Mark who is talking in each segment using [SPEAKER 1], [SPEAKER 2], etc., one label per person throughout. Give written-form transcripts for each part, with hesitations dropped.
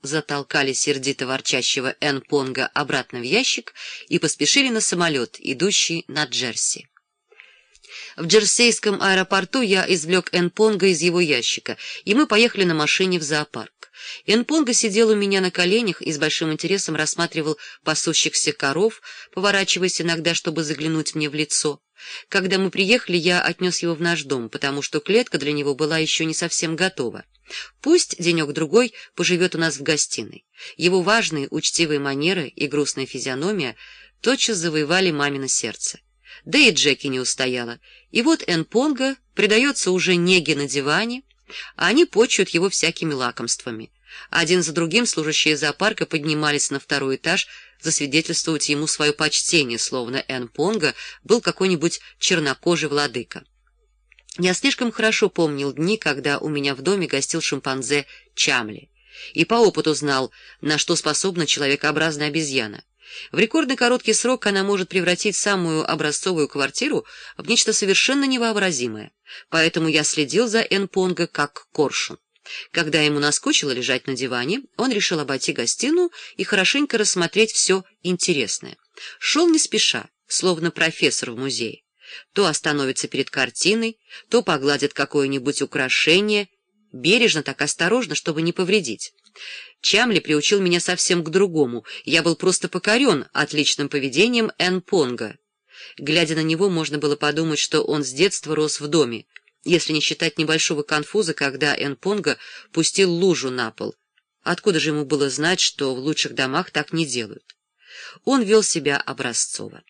[SPEAKER 1] затолкали сердито ворчащего Энпонга обратно в ящик и поспешили на самолет, идущий на Джерси. В джерсейском аэропорту я извлек Энпонга из его ящика, и мы поехали на машине в зоопарк. Энпонга сидел у меня на коленях и с большим интересом рассматривал пасущихся коров, поворачиваясь иногда, чтобы заглянуть мне в лицо. Когда мы приехали, я отнес его в наш дом, потому что клетка для него была еще не совсем готова. Пусть денек-другой поживет у нас в гостиной. Его важные, учтивые манеры и грустная физиономия тотчас завоевали мамино сердце. Да и Джеки не устояла. И вот Энпонга предается уже неге на диване, а они почуют его всякими лакомствами. Один за другим служащие зоопарка поднимались на второй этаж засвидетельствовать ему свое почтение, словно Энпонга был какой-нибудь чернокожий владыка. Я слишком хорошо помнил дни, когда у меня в доме гостил шимпанзе Чамли, и по опыту знал, на что способна человекообразная обезьяна. В рекордно короткий срок она может превратить самую образцовую квартиру в нечто совершенно невообразимое, поэтому я следил за Энпонго как коршун. Когда ему наскучило лежать на диване, он решил обойти гостиную и хорошенько рассмотреть все интересное. Шел не спеша, словно профессор в музее. То остановится перед картиной, то погладит какое-нибудь украшение, бережно, так осторожно, чтобы не повредить. Чамли приучил меня совсем к другому. Я был просто покорен отличным поведением Энпонго. Глядя на него, можно было подумать, что он с детства рос в доме, если не считать небольшого конфуза, когда Энпонго пустил лужу на пол. Откуда же ему было знать, что в лучших домах так не делают? Он вел себя образцово.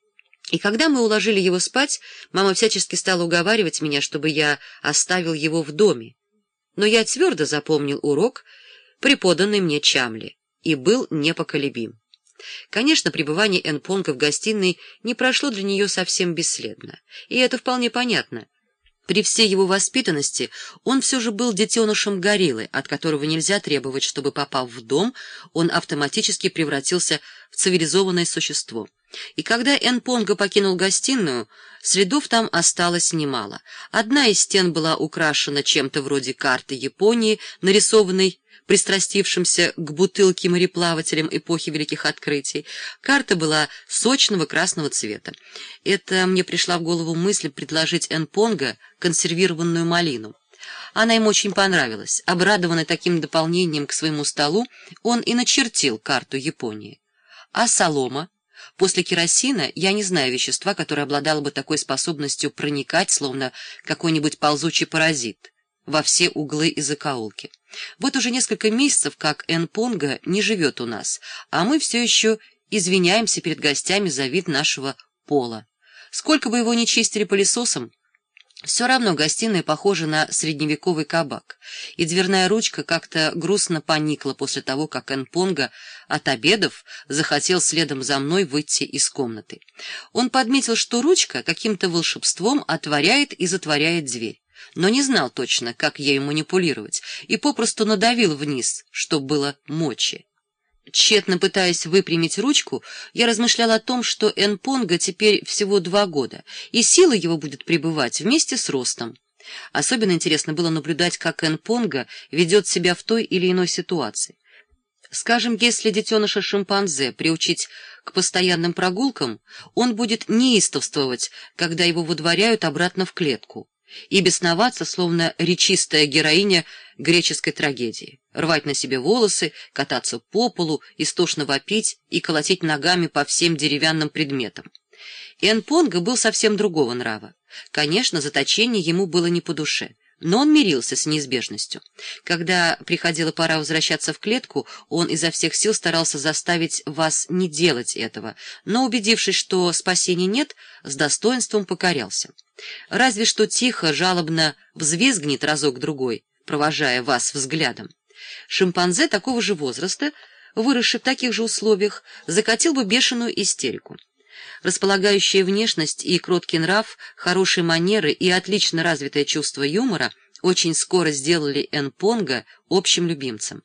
[SPEAKER 1] И когда мы уложили его спать, мама всячески стала уговаривать меня, чтобы я оставил его в доме. Но я твердо запомнил урок, преподанный мне Чамли, и был непоколебим. Конечно, пребывание Энпонго в гостиной не прошло для нее совсем бесследно, и это вполне понятно. При всей его воспитанности он все же был детенышем гориллы, от которого нельзя требовать, чтобы, попав в дом, он автоматически превратился в цивилизованное существо. И когда Энпонго покинул гостиную, следов там осталось немало. Одна из стен была украшена чем-то вроде карты Японии, нарисованной пристрастившимся к бутылке мореплавателям эпохи Великих Открытий. Карта была сочного красного цвета. Это мне пришла в голову мысль предложить Энпонго консервированную малину. Она им очень понравилась. Обрадованный таким дополнением к своему столу, он и начертил карту Японии. А солома? После керосина я не знаю вещества, которое обладало бы такой способностью проникать, словно какой-нибудь ползучий паразит, во все углы и закоулки. Вот уже несколько месяцев, как Энпонго не живет у нас, а мы все еще извиняемся перед гостями за вид нашего пола. Сколько бы его ни чистили пылесосом, все равно гостиная похожа на средневековый кабак, и дверная ручка как-то грустно поникла после того, как Энпонго, отобедав, захотел следом за мной выйти из комнаты. Он подметил, что ручка каким-то волшебством отворяет и затворяет дверь, но не знал точно, как ею манипулировать, и попросту надавил вниз, что было мочи. Тщетно пытаясь выпрямить ручку, я размышлял о том, что Энпонго теперь всего 2 года, и сила его будет пребывать вместе с ростом. Особенно интересно было наблюдать, как Энпонго ведет себя в той или иной ситуации. Скажем, если детеныша шимпанзе приучить к постоянным прогулкам, он будет неистовствовать, когда его выдворяют обратно в клетку, и бесноваться, словно речистая героиня греческой трагедии, рвать на себе волосы, кататься по полу, истошно вопить и колотить ногами по всем деревянным предметам. Энпонго был совсем другого нрава. Конечно, заточение ему было не по душе, но он мирился с неизбежностью. Когда приходила пора возвращаться в клетку, он изо всех сил старался заставить вас не делать этого, но, убедившись, что спасения нет, с достоинством покорялся. Разве что тихо, жалобно взвизгнет разок-другой, провожая вас взглядом. Шимпанзе такого же возраста, выросший в таких же условиях, закатил бы бешеную истерику. Располагающая внешность и кроткий нрав, хорошие манеры и отлично развитое чувство юмора очень скоро сделали Энпонго общим любимцем.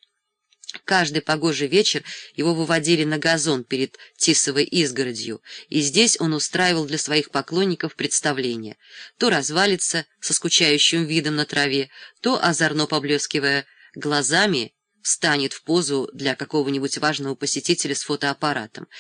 [SPEAKER 1] Каждый погожий вечер его выводили на газон перед тисовой изгородью, и здесь он устраивал для своих поклонников представления. То развалится со скучающим видом на траве, то, озорно поблескивая глазами, встанет в позу для какого-нибудь важного посетителя с фотоаппаратом